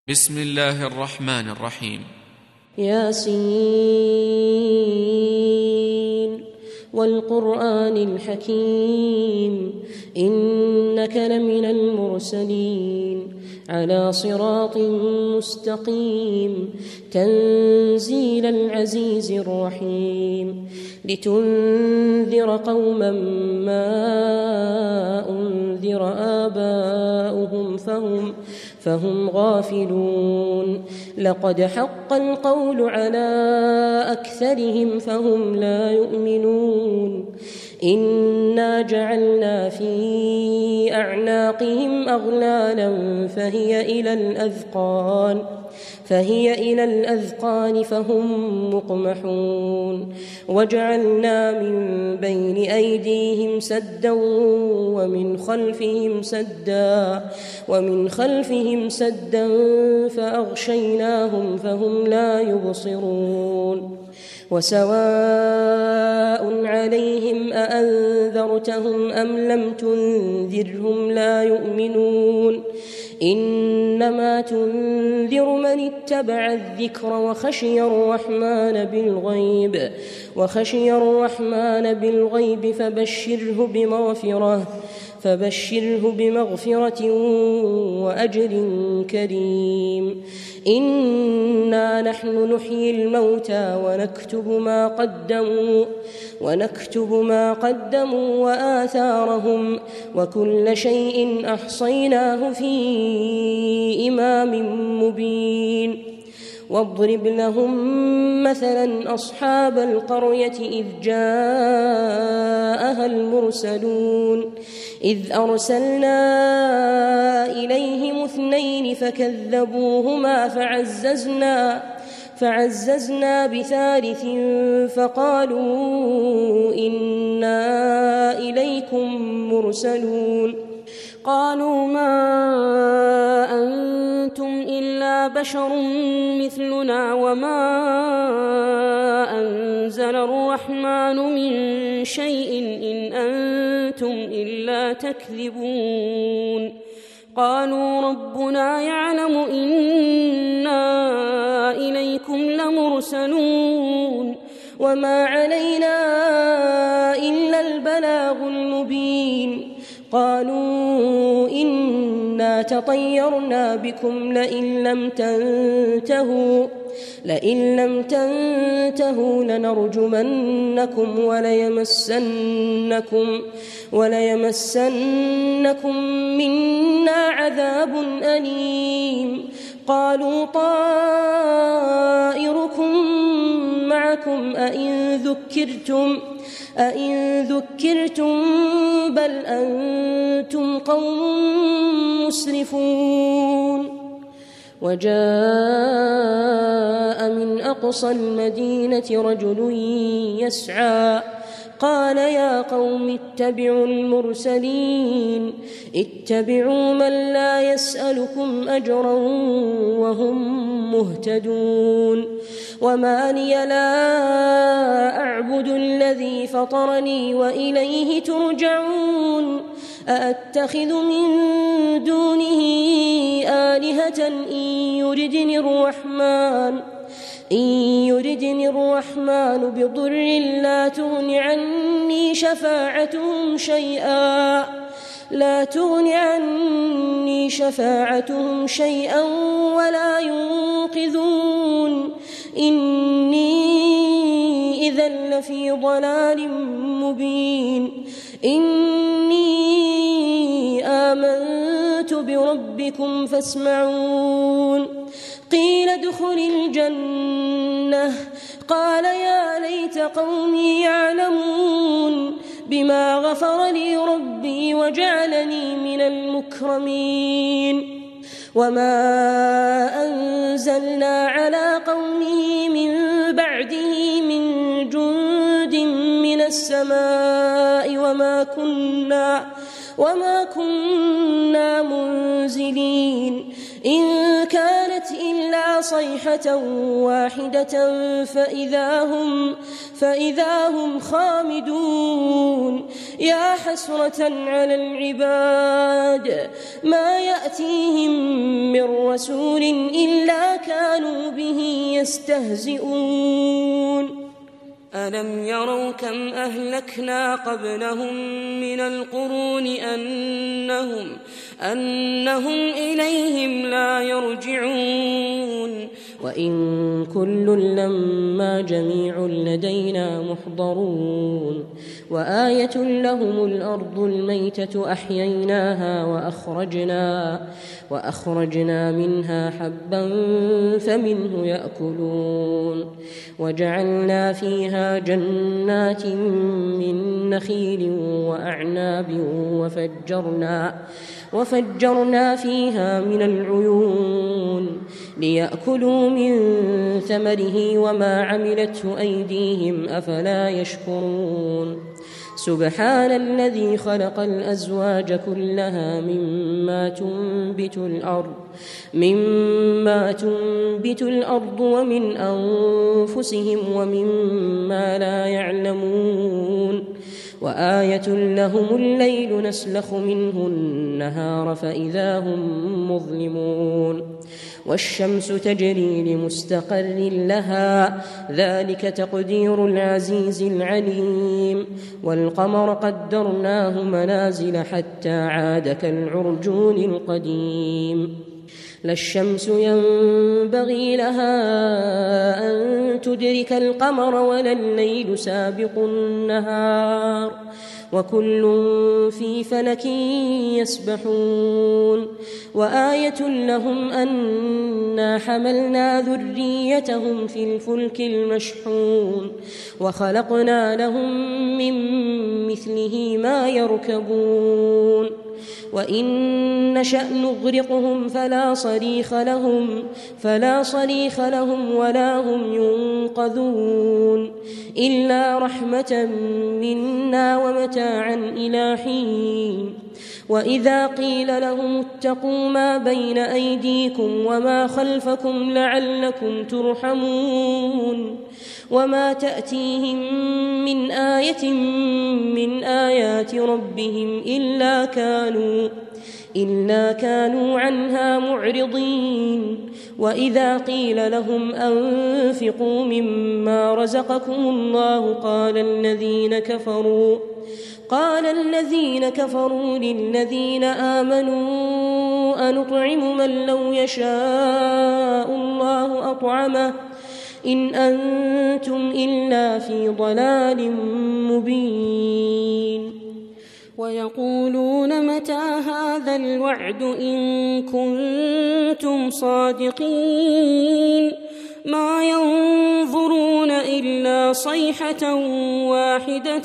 بسم الله الرحمن الرحيم. ياسين والقرآن الحكيم إنك لمن المرسلين على صراط مستقيم تنزيل العزيز الرحيم لتنذر قوما ما أنذر آباؤهم فهم غافلون لقد حق القول على أكثرهم فهم لا يؤمنون إنا جعلنا في أعناقهم أغلالا فهي إلى الأذقان فهم مقمحون وجعلنا من بين أيديهم سدا ومن خلفهم سدا فأغشيناهم فهم لا يبصرون وسواء عليهم أأنذرتهم أم لم تنذرهم لا يؤمنون إنما تنذر من اتبع الذكر وخشي الرحمن بالغيب فبشره بمغفرة وأجر كريم إنا نحن نحيي الموتى ونكتب ما قدموا وآثارهم وكل شيء أحصيناه في إمام مبين واضرب لهم مثلا أصحاب القرية إذ جاءها المرسلون إذ أرسلنا إليهم 2 فكذبوهما فعززنا بثالث فقالوا إنا إليكم مرسلون قالوا ما أنتم إلا بشر مثلنا وما أنزل الرحمن من شيء إن أنتم إلا تكذبون قالوا ربنا يعلم إنا إليكم لمرسلون وما علينا إلا البلاغ المبين قالوا إنا تطيرنا بكم لئن لم تنتهوا لنرجمنكم وليمسنكم منا عذاب أليم قالوا طائركم معكم أئن ذكرتم بل أنتم قوم مسرفون وجاء من أقصى المدينة رجل يسعى قال يا قوم اتبعوا المرسلين اتبعوا من لا يسألكم أجرا وهم مهتدون وما لي لا أعبد الذي فطرني وإليه ترجعون أأتخذ من دونه آلهة إن يردني الرحمن بضر لا تغن عني شفاعتهم شيئا ولا ينقذون إني إذا لفي ضلال مبين إني آمنت بربكم فاسمعون قيل ادخل الجنة قال يا ليت قومي يعلمون بما غفر لي ربي وجعلني من المكرمين وما أنزلنا على قومه من بعده من جند من السماء وما كنا منزلين إن كان كانت إلا صيحة واحدة فإذا هم خامدون يا حسرة على العباد ما يأتيهم من رسول إلا كانوا به يستهزئون ألم يروا كم أهلكنا قبلهم من القرون أنهم إليهم لا يرجعون وإن كل لما جميع لدينا محضرون وآية لهم الأرض الميتة أحييناها وأخرجنا منها حبا فمنه يأكلون وجعلنا فيها جنات من نخيل وأعناب وفجرنا فيها من العيون ليأكلوا من ثمره وما عملته أيديهم أفلا يشكرون سبحان الذي خلق الأزواج كلها مما تنبت الأرض ومن أنفسهم ومما لا يعلمون وآية لهم الليل نسلخ منه النهار فإذا هم مظلمون والشمس تجري لمستقر لها ذلك تقدير العزيز العليم والقمر قدرناه منازل حتى عاد كالعرجون القديم لا الشمس ينبغي لها أن تدرك القمر ولا الليل سابق النهار وكل في فلك يسبحون وآية لهم أنا حملنا ذريتهم في الفلك المشحون وخلقنا لهم من مثله ما يركبون وإن نشأ نغرقهم فلا صريخ لهم ولا هم ينقذون إلا رحمة منا ومتاعا إلى حين وإذا قيل لهم اتقوا ما بين أيديكم وما خلفكم لعلكم ترحمون وما تأتيهم من آية من آيات ربهم إلا كانوا عنها معرضين وإذا قيل لهم أنفقوا مما رزقكم الله قال الذين كفروا للذين آمنوا أنطعم من لو يشاء الله أطعمه إن أنتم إلا في ضلال مبين ويقولون متى هذا الوعد إن كنتم صادقين ما ينظرون إلا صيحة واحدة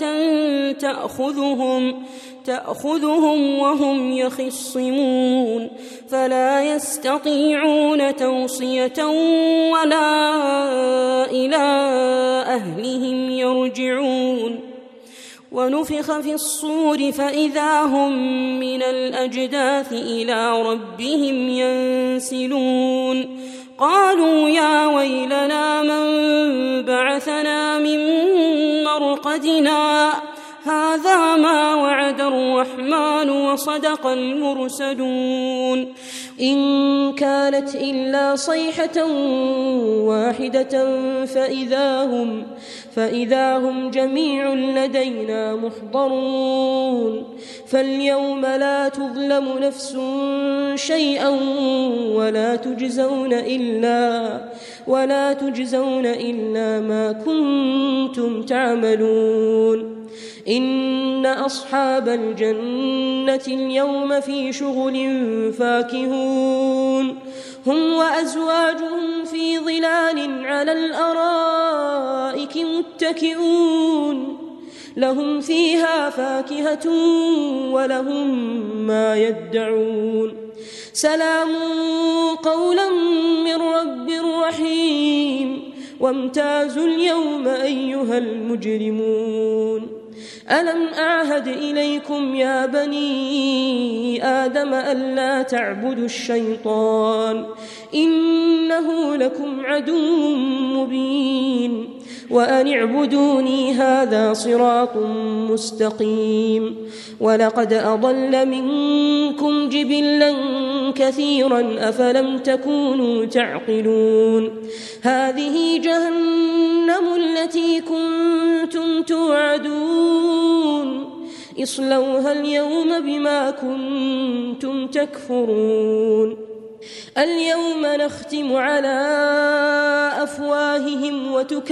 تأخذهم وهم يخصمون فلا يستطيعون توصية ولا إلى أهلهم يرجعون ونفخ في الصور فإذا هم من الأجداث إلى ربهم ينسلون قالوا يا ويلنا من بعثنا من مرقدنا هذا ما وعد الرحمن وصدق المرسلون إن كانت إلا صيحة واحدة فإذا هم جميع لدينا محضرون فاليوم لا تظلم نفس شيئا ولا تجزون إلا ما كنتم تعملون إن أصحاب الجنة اليوم في شغل فاكهون هم وأزواجهم في ظلال على الأرائك متكئون لهم فيها فاكهة ولهم ما يدعون سلام قولا من رب رحيم وامتازوا اليوم أيها المجرمون ألم أعهد إليكم يا بني آدم ألا تعبدوا الشيطان إنه لكم عدو مبين وأن اعبدوني هذا صراط مستقيم ولقد أضل منكم جبلا كثيرا أفلم تكونوا تعقلون هذه جهنم التي كنتم توعدون اصلوها اليوم بما كنتم تكفرون اليوم نختم على أفواههم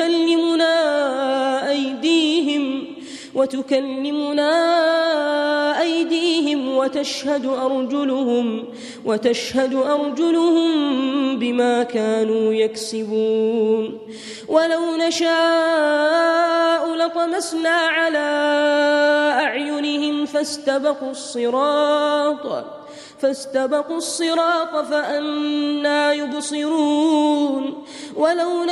وتكلمنا أيديهم وتشهد أرجلهم بما كانوا يكسبون ولو نشاء لطمسنا على أعينهم فاستبقوا الصراط فأنى يبصرون ولو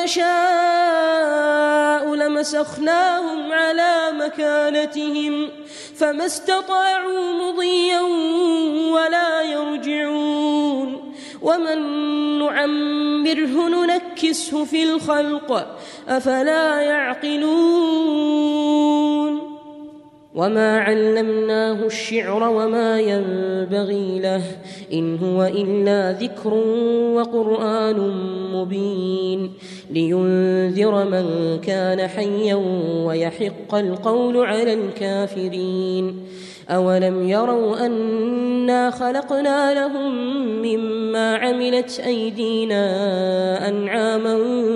نشاء لمسخناهم على مكانتهم فما استطاعوا مضيا ولا يرجعون ومن نعمره ننكسه في الخلق أفلا يعقلون وما علمناه الشعر وما ينبغي له إن هو إلا ذكر وقرآن مبين لينذر من كان حيا ويحق القول على الكافرين أولم يروا أنا خلقنا لهم مما عملت أيدينا أنعاما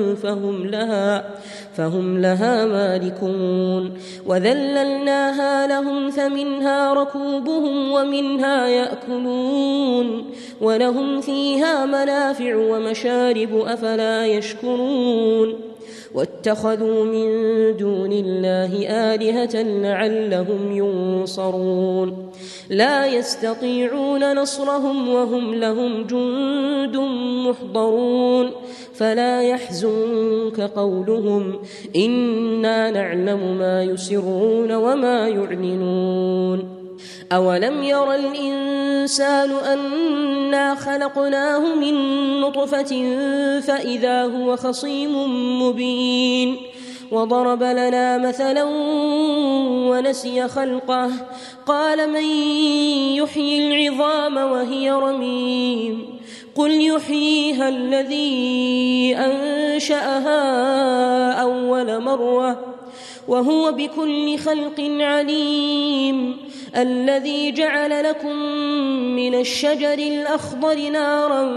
فهم لها مالكون وذللناها لهم فمنها ركوبهم ومنها يأكلون ولهم فيها منافع ومشارب أفلا يشكرون واتخذوا من دون الله آلهة لعلهم ينصرون لا يستطيعون نصرهم وهم لهم جند محضرون فلا يحزنك قولهم إنا نعلم ما يسرون وما يعلنون أولم ير الإنسان أنا خلقناه من نطفة فإذا هو خصيم مبين وضرب لنا مثلا ونسي خلقه قال من يحيي العظام وهي رميم قل يحييها الذي أنشأها أول مرة وهو بكل خلق عليم الذي جعل لكم من الشجر الأخضر نارا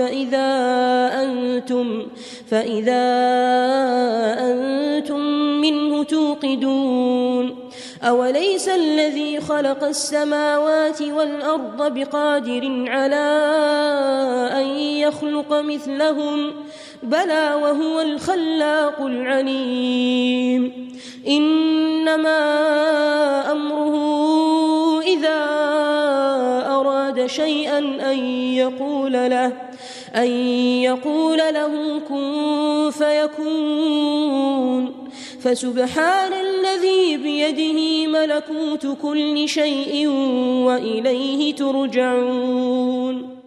فإذا أنتم منه توقدون أوليس الذي خلق السماوات والأرض بقادر على أن يخلق مثلهم بلى وهو الخلاق العليم إنما أمره إذا أراد شيئا أن يقول له كن فيكون فسبحان الذي بيده ملكوت كل شيء وإليه ترجعون